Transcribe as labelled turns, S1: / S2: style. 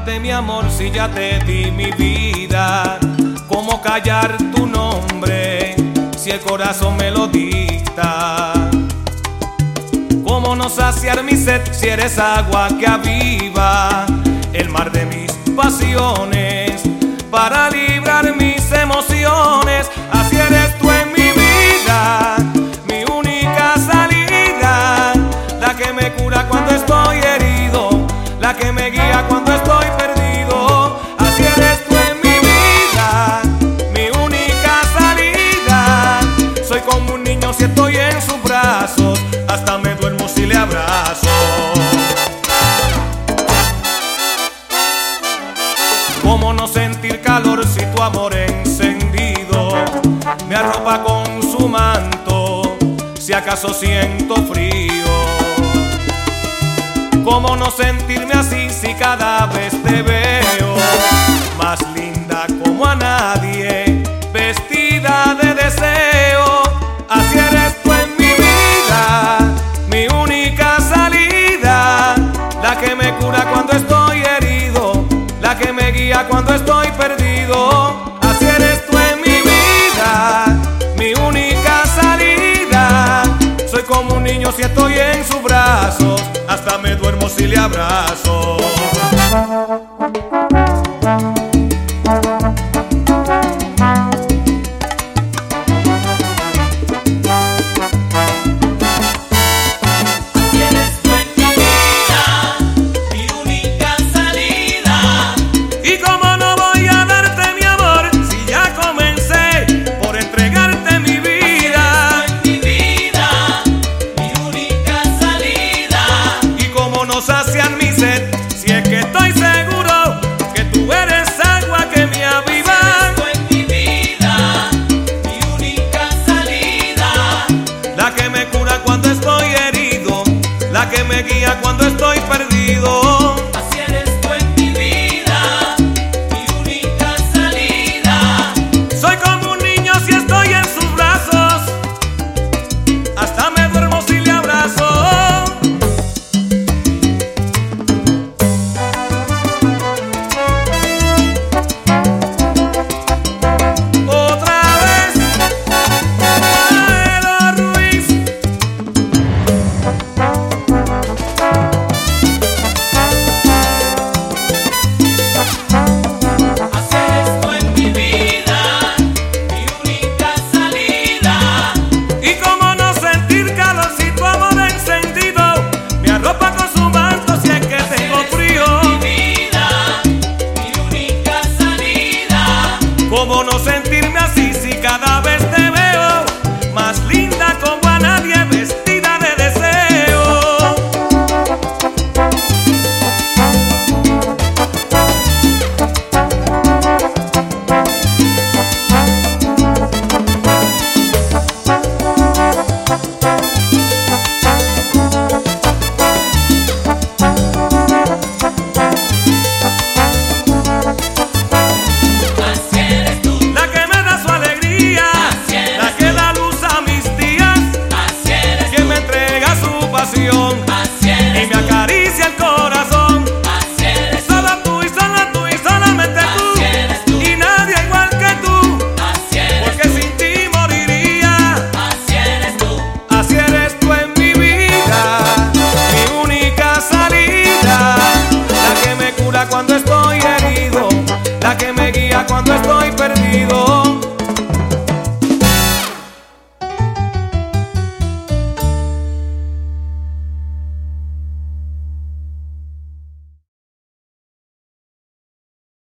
S1: contarte mi amor si ya te di mi vida? ¿Cómo callar tu nombre si el corazón me lo dicta? ¿Cómo no saciar mi sed si eres agua que aviva el mar de mis pasiones para librar mis emociones? Así eres tú en mi vida, mi única salida, la que me cura cuando estoy herido, la que me guía cuando estoy perdido. Así eres tú en mi vida, mi única salida. Soy como un niño si estoy en sus brazos, hasta me duermo si le abrazo. ¿Cómo no sentir calor si tu amor encendido me arropa con su manto, si acaso siento frío? ¿Cómo no sentirme así si cada vez te veo más linda como a nadie, vestida de deseo? Así eres tú en mi vida, mi única salida, la que me cura cuando estoy herido, la que me guía cuando estoy perdido. Así eres tú en mi vida, mi única salida. Soy como un niño si estoy en sus brazos, hasta me duermo si le abrazo.